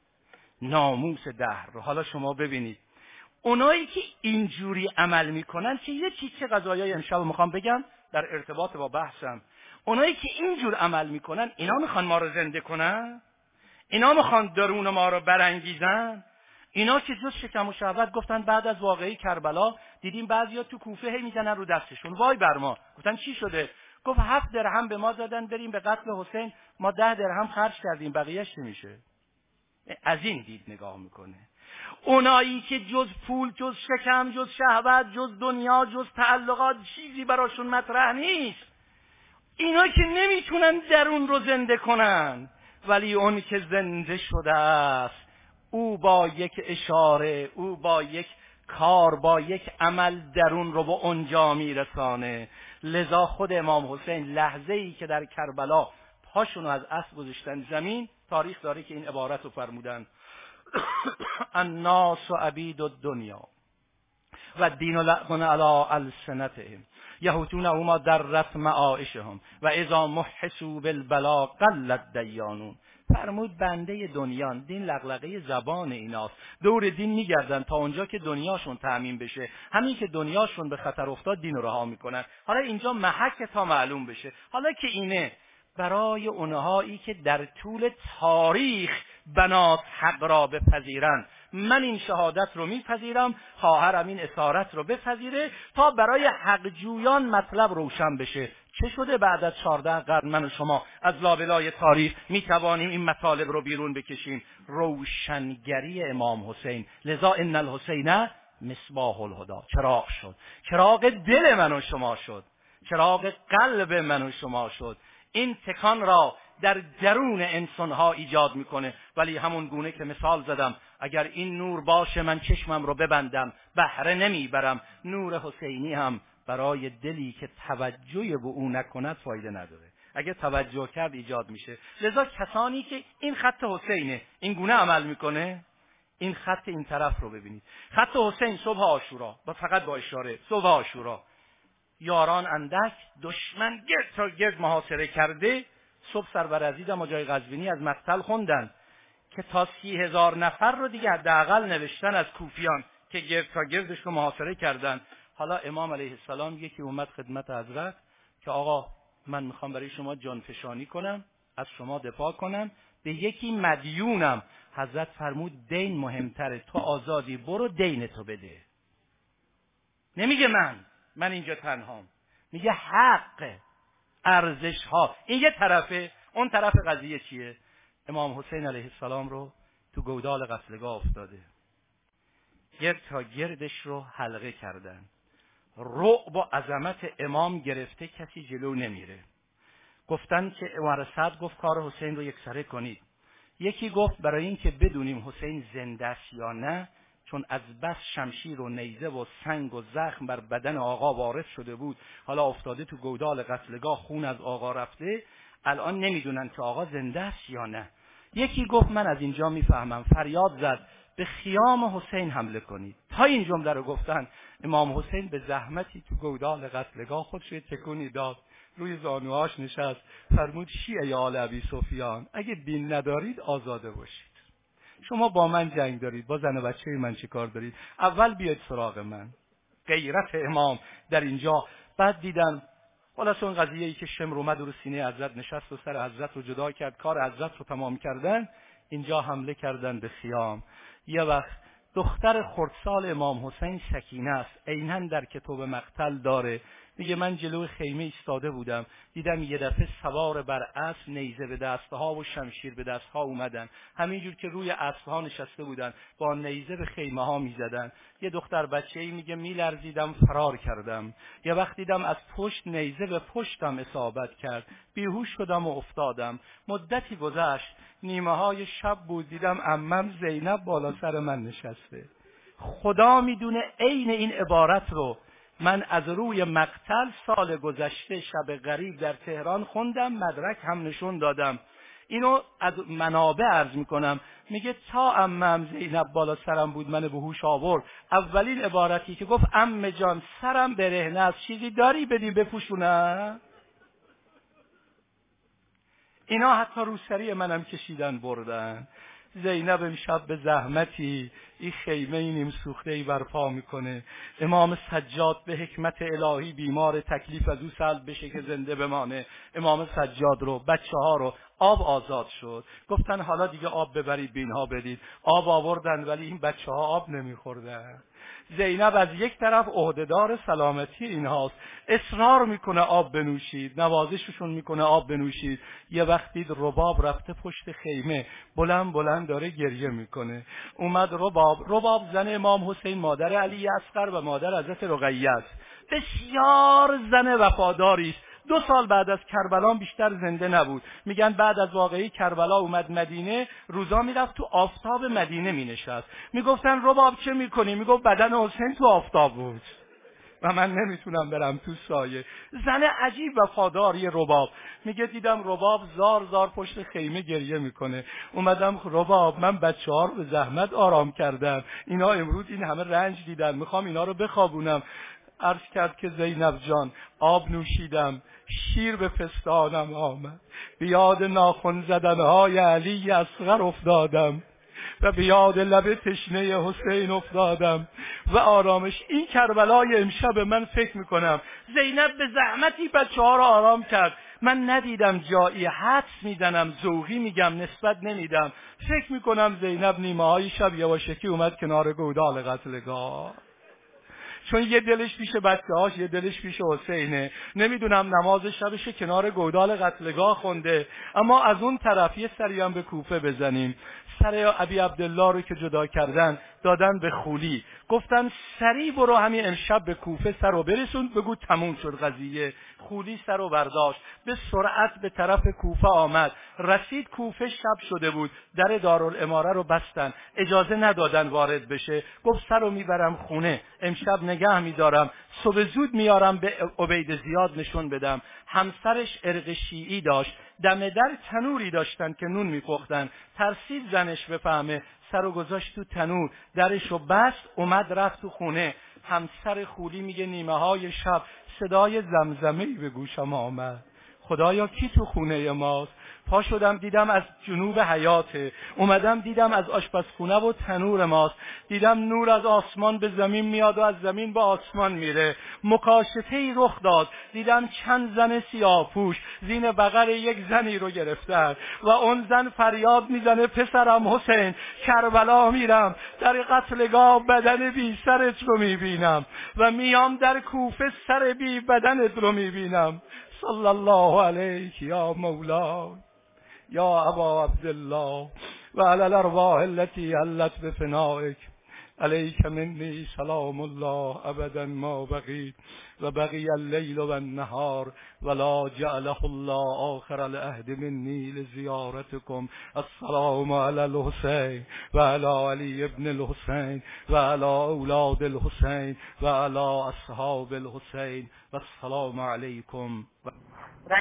ناموس دهر. حالا شما ببینید اونایی که اینجوری عمل میکنن که یه چیز چه قضایای امشب میخوام بگم در ارتباط با بحثم، اونایی که اینجور عمل میکنن اینا میخوان ما رو زنده کنن؟ اینا میخوان درون ما رو برانگیزن؟ اینا که جز شکم و شهوت گفتن بعد از واقعه کربلا دیدیم بعضیا تو کوفه هی میزنن رو دستشون وای بر ما. گفتن چی شده؟ گفت هفت درهم به ما زدن بریم به قتل حسین، ما ده درهم خرج کردیم، بقیه‌اش نمیشه. از این دید نگاه میکنه. اونایی که جز پول، جز شکم، جز شهوت، جز دنیا، جز تعلقات چیزی براشون مطرح نیست، اینا که نمیتونن درون رو زنده کنن، ولی اون که زنده شده است او با یک اشاره، او با یک کار، با یک عمل درون رو به اونجا میرسانه. لذا خود امام حسین لحظه ای که در کربلا پاشونو از اسب گذاشتن زمین، تاریخ داره که این عبارت رو فرمودن الناس عبید الدنیا و الدین لعن علی السنتهم یهوتون هما درت معایشهم و اذا محسوا بالبلا قلت دیانون. فرمود بنده دنیان، دین لغلقه زبان ایناست، دور دین میگردن تا اونجا که دنیاشون تأمین بشه. همین که دنیاشون به خطر افتاد دین رو رها میکنن. حالا اینجا محک تا معلوم بشه. حالا که اینه، برای اونهایی که در طول تاریخ بنات حق را بپذیرن، من این شهادت رو میپذیرم، خواهرم این اسارت رو بپذیره، تا برای حق جویان مطلب روشن بشه. چه شده بعد از چهارده قرن من و شما از لابلای تاریخ میتوانیم این مطالب رو بیرون بکشیم؟ روشنگری امام حسین. لذا ان الحسین مصباح الهدی، چراغ شد، چراغ دل من و شما شد، چراغ قلب من و شما شد. این تکان را در درون انسانها ایجاد میکنه. ولی همون گونه که مثال زدم، اگر این نور باشه من چشمم رو ببندم بهره نمیبرم. نور حسینی هم برای دلی که توجه به او نکند فایده نداره. اگه توجه کرد ایجاد میشه. لذا کسانی که این خط حسینه این گونه عمل میکنه، این خط این طرف رو ببینید. خط حسین صبح عاشورا، با فقط با اشاره صبح عاشورا، یاران اندک، دشمن گرد تا گرد محاصره کرده. صبح سربرازید ما جای غزوینی از مقتل خوندن که تا سی هزار نفر رو دیگه حداقل نوشتن از کوفیان که گرد تا گردش رو محاصره کردن. حالا امام علیه السلام یکی اومد خدمت حضرت که آقا من میخوام برای شما جانفشانی کنم، از شما دفاع کنم، به یکی مدیونم. حضرت فرمود دین مهمتره، تو آزادی، برو دین تو بده. نمیگه من من اینجا تنهام، میگه حق، ارزش ها. این یه طرفه. اون طرف قضیه چیه؟ امام حسین علیه السلام رو تو گودال قتلگاه افتاده، گرد تا گردش رو حلقه کردن، رعب و عظمت امام گرفته، کسی جلو نمیره. گفتن که عمر سعد گفت کار حسین رو یکسره کنید. یکی گفت برای این که بدونیم حسین زنده است یا نه، چون از بس شمشیر و نیزه و سنگ و زخم بر بدن آقا وارد شده بود، حالا افتاده تو گودال قتلگاه، خون از آقا رفته، الان نمیدونن که آقا زنده است یا نه. یکی گفت من از اینجا میفهمم، فریاد زد به خیام حسین حمله کنید. تا این جمله رو گفتن، امام حسین به زحمتی تو گودال قتلگاه خودش تکونی داد، روی زانوهاش نشست، فرمود شیعه آل ابی سفیان، اگه دین ندارید آزاده باشید. شما با من جنگ دارید، با زن و بچه من چی کار دارید؟ اول بیاید سراغ من. غیرت امام در اینجا. بعد دیدن خلاص اون قضیه‌ای که شمر اومد رو سینه حضرت نشست و سر حضرت رو جدا کرد، کار حضرت رو تمام کردن. اینجا حمله کردن به خیام. یه وقت دختر خردسال امام حسین سکینه است، عیناً در کتاب مقتل داره، میگه من جلوی خیمه ایستاده بودم، دیدم یه دفعه سوار بر اسب، نیزه به دستها و شمشیر به دستها اومدن، همینجور که روی اسبها نشسته بودن با نیزه به خیمه ها میزدن. یه دختر بچه‌ای میگه میلرزیدم، فرار کردم. یه وقت دیدم از پشت نیزه به پشتم اصابت کرد، بیهوش شدم و افتادم. مدتی گذشت، نیمه های شب بود، دیدم عمم زینب بالا سر من نشسته. خدا میدونه عین این عبارت رو من از روی مقتل سال گذشته شب غریب در تهران خوندم، مدرک هم نشون دادم. اینو از منابع عرض میکنم. میگه تا عمم زینب بالا سرم بود من به هوش آورد، اولین عبارتی که گفت عمه جان سرم برهنه است، چیزی داری بدی بپوشونم؟ اینا حتی روسری منم کشیدن بردن. زینب امشب به زحمتی این خیمه نیم سوخته‌ای برپا میکنه. امام سجاد به حکمت الهی بیمار، تکلیف از او سلب بشه که زنده بمانه. امام سجاد رو، بچه ها رو، آب آزاد شد. گفتن حالا دیگه آب ببرید به اینها بدید. آب آوردن ولی این بچه ها آب نمیخوردن. زینب از یک طرف عهدهدار سلامتی اینهاست، اصرار میکنه آب بنوشید، نوازششون میکنه آب بنوشید. یه وقتی رباب رفته پشت خیمه، بلند بلند داره گریه میکنه. اومد رباب، رباب زن امام حسین، مادر علی اصغر و مادر حضرت رقیه است. بسیار زن وفاداری است. دو سال بعد از کربلا بیشتر زنده نبود. میگن بعد از واقعه کربلا اومد مدینه، روزا میرفت تو آفتاب مدینه مینشست. میگفتن رباب چه میکنی؟ میگفت بدن حسین تو آفتاب بود و من نمیتونم برم تو سایه. زن عجیب وفاداری رباب. میگه دیدم رباب زار زار پشت خیمه گریه میکنه. اومدم رباب من بچه ها رو به زحمت آرام کردم، اینا امروز این همه رنج دیدن، میخوام اینا رو بخوابونم. عرض کرد که زینب جان آب نوشیدم، شیر به پستانم آمد، به یاد ناخن زدنهای علی اصغر افتادم و به یاد لب تشنه حسین افتادم و آرامش. این کربلای امشب من فکر میکنم زینب به زحمتی بچه ها را آرام کرد. من ندیدم جایی، حدس میزنم، ذوقی میگم، نسبت نمیدم، فکر میکنم زینب نیمه های شب یواشکی اومد کنار گودال قتلگاه، چون یه دلش پیش بچه هاش، یه دلش پیش حسینه. نمیدونم نماز شبش کنار گودال قتلگاه خونده. اما از اون طرف یه سری هم به کوفه بزنیم. سر ابی عبدالله رو که جدا کردن دادن به خولی، گفتن سری برو همین امشب به کوفه سر رو برسون، بگو تموم شد قضیه. خولی سر رو برداشت، به سرعت به طرف کوفه آمد. رسید کوفه، شب شده بود، در دارالاماره رو بستن، اجازه ندادن وارد بشه. گفت سر رو میبرم خونه، امشب نگه میدارم، صبح زود میارم به عبید زیاد نشون بدم. همسرش ارق شیعی داشت، دم در تنوری داشتن که نون میپختن. ترسید زنش بفهمه، سر و گذاشت تو تنور، درشو بست، اومد رفت تو خونه. همسر خولی میگه نیمه های شب صدای زمزمه‌ای به گوشم آمد، خدایا کی تو خونه ماست؟ پا شدم دیدم از جنوب حیاته، اومدم دیدم از آشپزخونه و تنور ماست، دیدم نور از آسمان به زمین میاد و از زمین به آسمان میره. مکاشفه‌ای رخ داد، دیدم چند زن سیاه‌پوش زین بغل یک زنی رو گرفتن و اون زن فریاد میزنه پسرم حسین، کربلا میرم، در قتلگاه بدن بی سرت رو میبینم و میام در کوفه سر بی بدنت رو میبینم. صلی الله علیک یا مولا یا ابا عبدالله و علی الارواح التي حلت بفنائک، علیک منی سلام الله ابدا ما بقیت و بقی اللیل و النهار ولا جعله الله آخر العهد منی لزیارتکم. السلام علی الحسین و علی علی ابن الحسین و علی اولاد الحسین و علی اصحاب الحسین و السلام علیکم.